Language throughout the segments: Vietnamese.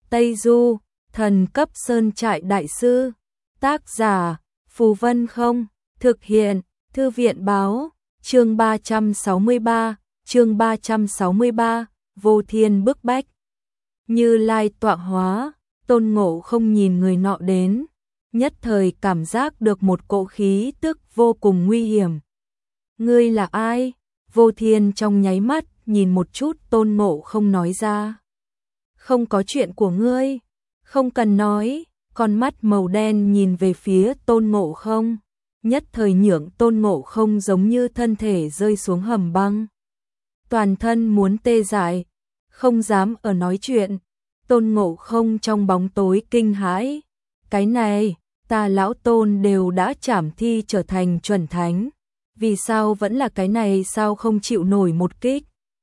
Tây Du, thần cấp sơn trại đại sư. Tác giả, Phù Vân Không. Thực hiện, Thư viện báo. Chương 363, Vô Thiên bức bách. Như Lai tọa hóa, Tôn Ngộ Không nhìn người nọ đến, nhất thời cảm giác được một cỗ khí tức vô cùng nguy hiểm. Ngươi là ai? Vô Thiên trong nháy mắt nhìn một chút Tôn Ngộ Không nói ra. Không có chuyện của ngươi, không cần nói. Con mắt màu đen nhìn về phía Tôn Ngộ Không, nhất thời nhượng Tôn Ngộ Không giống như thân thể rơi xuống hầm băng. Toàn thân muốn tê dại, không dám ở nói chuyện. Tôn Ngộ Không trong bóng tối kinh hãi. Cái này, ta lão Tôn đều đã trảm thi trở thành chuẩn thánh. Vì sao vẫn là cái này, sao không chịu nổi một kích?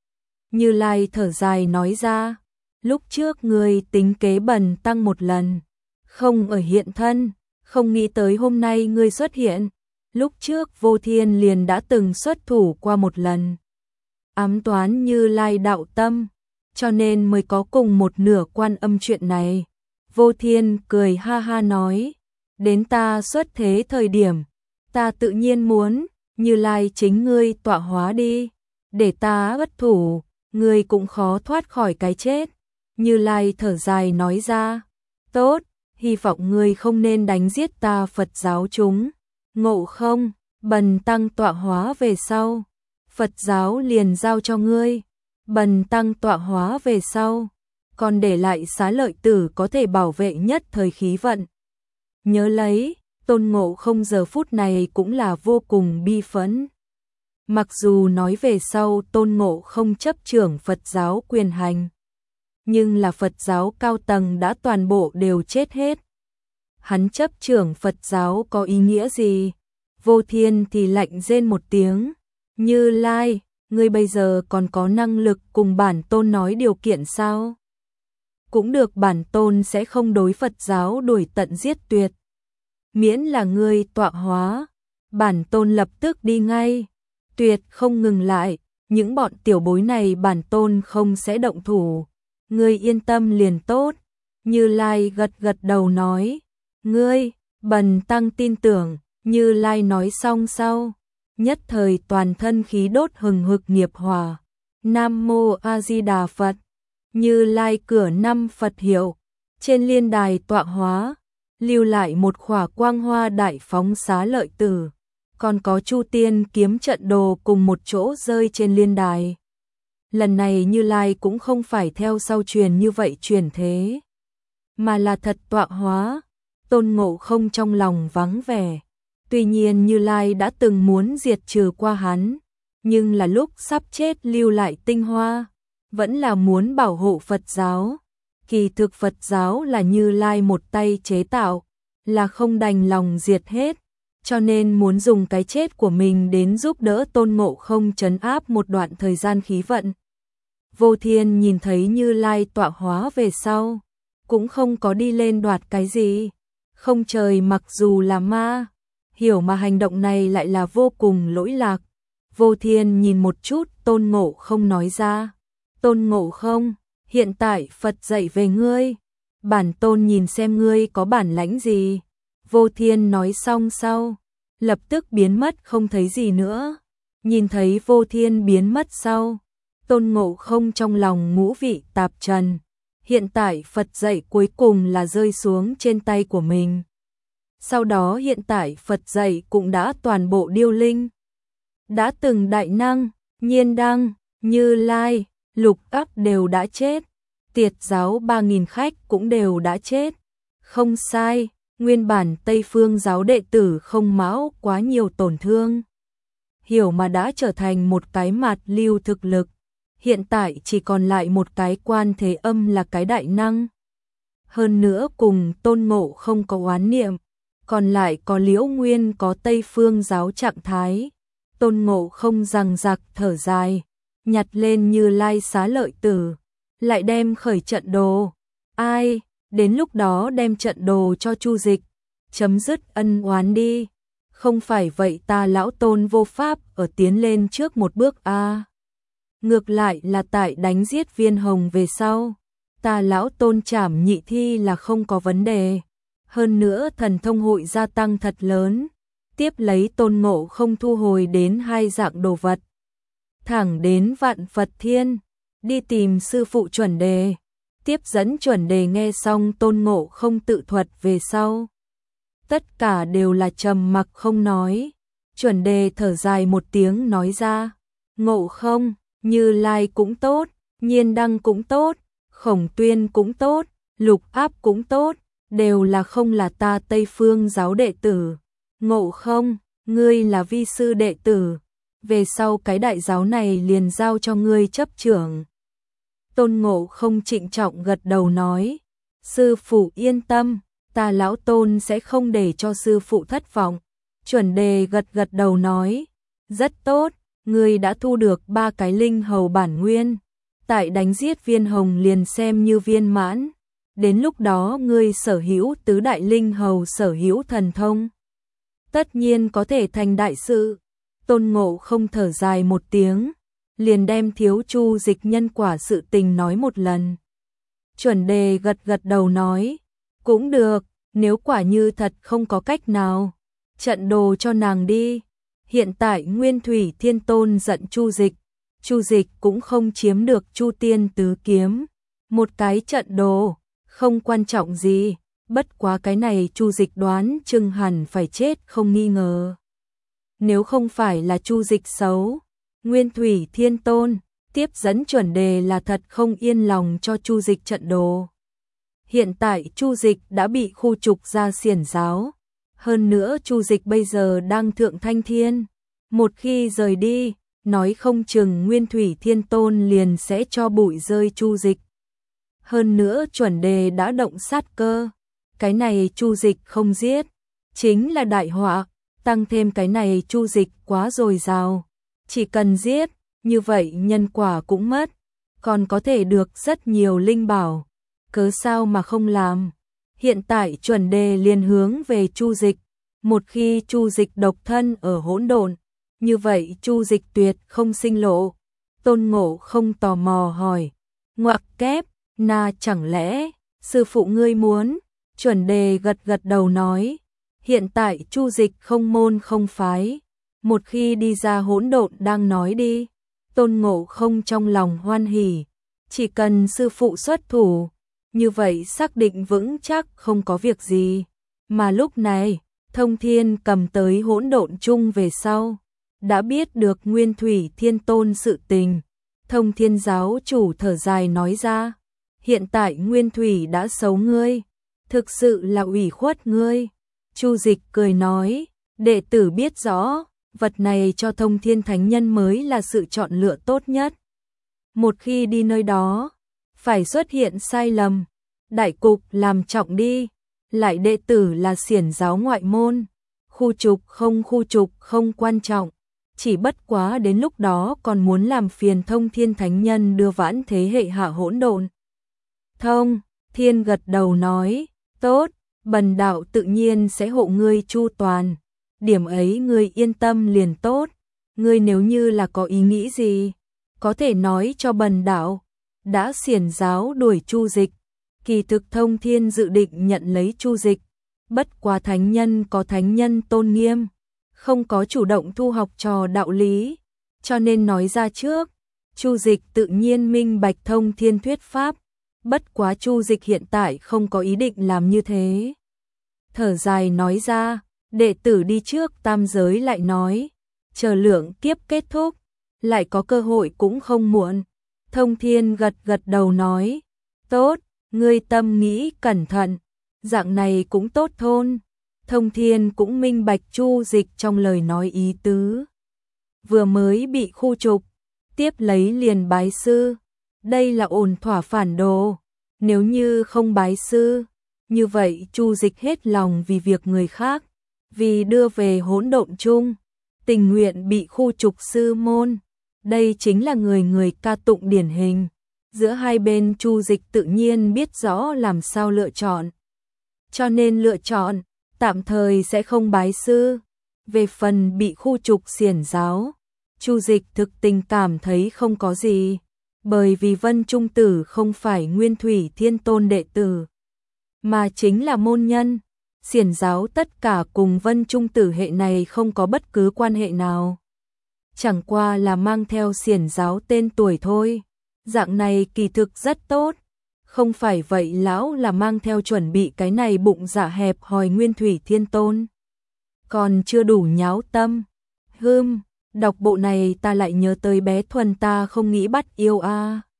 Như Lai thở dài nói ra. Lúc trước ngươi tính kế Bần Tăng một lần, không ở hiện thân, không nghĩ tới hôm nay ngươi xuất hiện. Lúc trước Vô Thiên liền đã từng xuất thủ qua một lần, ám toán Như Lai đạo tâm, cho nên mới có cùng một nửa Quan Âm chuyện này. Vô Thiên cười ha ha nói, đến ta xuất thế thời điểm, ta tự nhiên muốn, Như Lai chính ngươi tọa hóa đi, để ta bất thủ, ngươi cũng khó thoát khỏi cái chết. Như Lai thở dài nói ra, tốt, hy vọng ngươi không nên đánh giết ta Phật giáo chúng. Ngộ Không, Bần Tăng tọa hóa về sau, Phật giáo liền giao cho ngươi. Bần Tăng tọa hóa về sau, còn để lại Xá Lợi Tử có thể bảo vệ nhất thời khí vận. Nhớ lấy, Tôn Ngộ Không giờ phút này cũng là vô cùng bi phẫn. Mặc dù nói về sau Tôn Ngộ Không chấp trưởng Phật giáo quyền hành, nhưng là Phật giáo cao tầng đã toàn bộ đều chết hết. Hắn chấp trưởng Phật giáo có ý nghĩa gì? Vô Thiên thì lạnh rên một tiếng. Như Lai, ngươi bây giờ còn có năng lực cùng bản tôn nói điều kiện sao? Cũng được, bản tôn sẽ không đối Phật giáo đuổi tận giết tuyệt. Miễn là ngươi tọa hóa, bản tôn lập tức đi ngay. Tuyệt không ngừng lại, những bọn tiểu bối này bản tôn không sẽ động thủ. Ngươi yên tâm liền tốt. Như Lai gật gật đầu nói, ngươi, Bần Tăng tin tưởng. Như Lai nói xong sau, nhất thời toàn thân khí đốt hừng hực nghiệp hỏa. Nam Mô A Di Đà Phật. Như Lai cửa năm Phật hiệu, trên liên đài tọa hóa, lưu lại một khỏa quang hoa đại phóng Xá Lợi Tử, còn có Chu Tiên kiếm trận đồ cùng một chỗ rơi trên liên đài. Lần này Như Lai cũng không phải theo sau truyền như vậy truyền thế, mà là thật tọa hóa. Tôn Ngộ Không trong lòng vắng vẻ. Tuy nhiên Như Lai đã từng muốn diệt trừ qua hắn, nhưng là lúc sắp chết lưu lại tinh hoa, vẫn là muốn bảo hộ Phật giáo. Kỳ thực Phật giáo là Như Lai một tay chế tạo, là không đành lòng diệt hết, cho nên muốn dùng cái chết của mình đến giúp đỡ Tôn Ngộ Không trấn áp một đoạn thời gian khí vận. Vô Thiên nhìn thấy Như Lai tọa hóa về sau, cũng không có đi lên đoạt cái gì. Không trời mặc dù là ma, hiểu mà hành động này lại là vô cùng lỗi lạc. Vô Thiên nhìn một chút Tôn Ngộ Không nói ra, Tôn Ngộ Không, hiện tại Phật dạy về ngươi, bản tôn nhìn xem ngươi có bản lãnh gì. Vô Thiên nói xong sau, lập tức biến mất không thấy gì nữa. Nhìn thấy Vô Thiên biến mất sau, Tôn Ngộ Không trong lòng ngũ vị tạp trần. Hiện tại Phật dạy cuối cùng là rơi xuống trên tay của mình. Sau đó hiện tại Phật dạy cũng đã toàn bộ điêu linh. Đã từng đại năng, Nhiên Đăng, Như Lai, Lục Ác đều đã chết. Tiệt giáo 3.000 khách cũng đều đã chết. Không sai, nguyên bản Tây Phương giáo đệ tử không mão quá nhiều tổn thương. Hiểu mà đã trở thành một cái mạt lưu thực lực. Hiện tại chỉ còn lại một cái Quan Thế Âm là cái đại năng. Hơn nữa cùng Tôn Ngộ Không có oán niệm, còn lại có Liễu Nguyên có Tây Phương giáo trạng thái. Tôn Ngộ Không rằng giặc thở dài, nhặt lên Như Lai Xá Lợi Tử, lại đem khởi trận đồ. Ai, đến lúc đó đem trận đồ cho Chu Dịch, chấm dứt ân oán đi. Không phải vậy ta lão Tôn vô pháp ở tiến lên trước một bước a. Ngược lại là tại đánh giết Viên Hồng về sau, ta lão Tôn trảm nhị thi là không có vấn đề. Hơn nữa thần thông hội gia tăng thật lớn. Tiếp lấy Tôn Ngộ không thu hồi đến 2 dạng đồ vật. Thẳng đến Vạn Phật Thiên, đi tìm sư phụ chuẩn đề. Tiếp dẫn chuẩn đề nghe xong Tôn Ngộ không tự thuật về sau. Tất cả đều là trầm mặc không nói. Chuẩn đề thở dài một tiếng nói ra. Ngộ không, Như Lai cũng tốt, Nhiên Đăng cũng tốt, Khổng Tuyên cũng tốt, Lục Áp cũng tốt, đều là không là ta Tây Phương giáo đệ tử. Ngộ không, ngươi là vi sư đệ tử. Về sau cái đại giáo này liền giao cho ngươi chấp trưởng. Tôn Ngộ không trịnh trọng gật đầu nói. Sư phụ yên tâm, ta lão Tôn sẽ không để cho sư phụ thất vọng. Chuẩn đề gật đầu nói. Rất tốt, ngươi đã thu được 3 cái linh hầu bản nguyên. Tại đánh giết viên hồng liền xem như viên mãn. Đến lúc đó ngươi sở hữu tứ đại linh hầu sở hữu thần thông. Tất nhiên có thể thành đại sự. Tôn Ngộ không thở dài một tiếng. Liền đem thiếu chu dịch nhân quả sự tình nói một lần. Chuẩn đề gật đầu nói. Cũng được, nếu quả như thật không có cách nào. Trận đồ cho nàng đi. Hiện tại Nguyên Thủy Thiên Tôn giận Chu Dịch. Chu Dịch cũng không chiếm được Chu Tiên Tứ Kiếm. Một cái trận đồ, không quan trọng gì. Bất quá cái này Chu Dịch đoán chừng hẳn phải chết không nghi ngờ. Nếu không phải là Chu Dịch xấu, Nguyên Thủy Thiên Tôn tiếp dẫn chuẩn đề là thật không yên lòng cho Chu Dịch trận đồ. Hiện tại Chu Dịch đã bị khu trục ra xiển giáo. Hơn nữa Chu Dịch bây giờ đang thượng thanh thiên. Một khi rời đi, nói không chừng Nguyên Thủy Thiên Tôn liền sẽ cho bụi rơi Chu Dịch. Hơn nữa chuẩn đề đã động sát cơ. Cái này Chu Dịch không giết, chính là đại họa. Tăng thêm cái này Chu Dịch quá dồi dào. Chỉ cần giết, như vậy nhân quả cũng mất. Còn có thể được rất nhiều linh bảo. Cớ sao mà không làm. Hiện tại chuẩn đề liền hướng về Chu Dịch. Một khi Chu Dịch độc thân ở hỗn độn, như vậy Chu Dịch tuyệt không sinh lộ. Tôn Ngộ không tò mò hỏi. Ngoặc kép, na chẳng lẽ, sư phụ ngươi muốn? Chuẩn đề gật đầu nói. Hiện tại Chu Dịch không môn không phái. Một khi đi ra hỗn độn đang nói đi. Tôn Ngộ không trong lòng hoan hỉ. Chỉ cần sư phụ xuất thủ, như vậy xác định vững chắc không có việc gì. Mà lúc này, Thông Thiên cầm tới hỗn độn chung về sau. Đã biết được Nguyên Thủy Thiên Tôn sự tình. Thông Thiên giáo chủ thở dài nói ra. Hiện tại Nguyên Thủy đã xấu ngươi. Thực sự là ủy khuất ngươi. Chu Dịch cười nói. Đệ tử biết rõ. Vật này cho Thông Thiên Thánh Nhân mới là sự chọn lựa tốt nhất. Một khi đi nơi đó, phải xuất hiện sai lầm. Đại cục làm trọng đi. Lại đệ tử là xiển giáo ngoại môn. Khu trục không quan trọng. Chỉ bất quá đến lúc đó còn muốn làm phiền Thông Thiên Thánh Nhân đưa vãn thế hệ hạ hỗn độn. Thông Thiên gật đầu nói. Tốt, bần đạo tự nhiên sẽ hộ ngươi chu toàn. Điểm ấy ngươi yên tâm liền tốt. Ngươi nếu như là có ý nghĩ gì, có thể nói cho bần đạo. Đã xiển giáo đuổi Chu Dịch. Kỳ thực Thông Thiên dự định nhận lấy Chu Dịch. Bất quá thánh nhân có thánh nhân tôn nghiêm. Không có chủ động thu học trò đạo lý. Cho nên nói ra trước. Chu Dịch tự nhiên minh bạch Thông Thiên thuyết pháp. Bất quá Chu Dịch hiện tại không có ý định làm như thế. Thở dài nói ra. Đệ tử đi trước tam giới lại nói. Chờ lượng kiếp kết thúc. Lại có cơ hội cũng không muộn. Thông Thiên gật đầu nói. Tốt, ngươi tâm nghĩ cẩn thận. Dạng này cũng tốt thôn. Thông Thiên cũng minh bạch Chu Dịch trong lời nói ý tứ. Vừa mới bị khu trục. Tiếp lấy liền bái sư. Đây là ổn thỏa phản đồ. Nếu như không bái sư, như vậy Chu Dịch hết lòng vì việc người khác. Vì đưa về hỗn độn chung, tình nguyện bị khu trục sư môn. Đây chính là người ca tụng điển hình. Giữa hai bên Chu Dịch tự nhiên biết rõ làm sao lựa chọn. Cho nên lựa chọn, tạm thời sẽ không bái sư. Về phần bị khu trục xiển giáo, Chu Dịch thực tình cảm thấy không có gì. Bởi vì Vân Trung Tử không phải Nguyên Thủy Thiên Tôn đệ tử, mà chính là môn nhân. Xiển giáo tất cả cùng Vân Trung Tử hệ này không có bất cứ quan hệ nào. Chẳng qua là mang theo xiển giáo tên tuổi thôi. Dạng này kỳ thực rất tốt. Không phải vậy lão là mang theo chuẩn bị cái này bụng dạ hẹp hòi Nguyên Thủy Thiên Tôn. Còn chưa đủ nháo tâm. Đọc bộ này ta lại nhớ tới bé Thuần ta không nghĩ bắt yêu a.